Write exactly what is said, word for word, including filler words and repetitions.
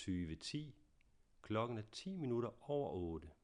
tyve ti. Klokken er ti minutter over otte.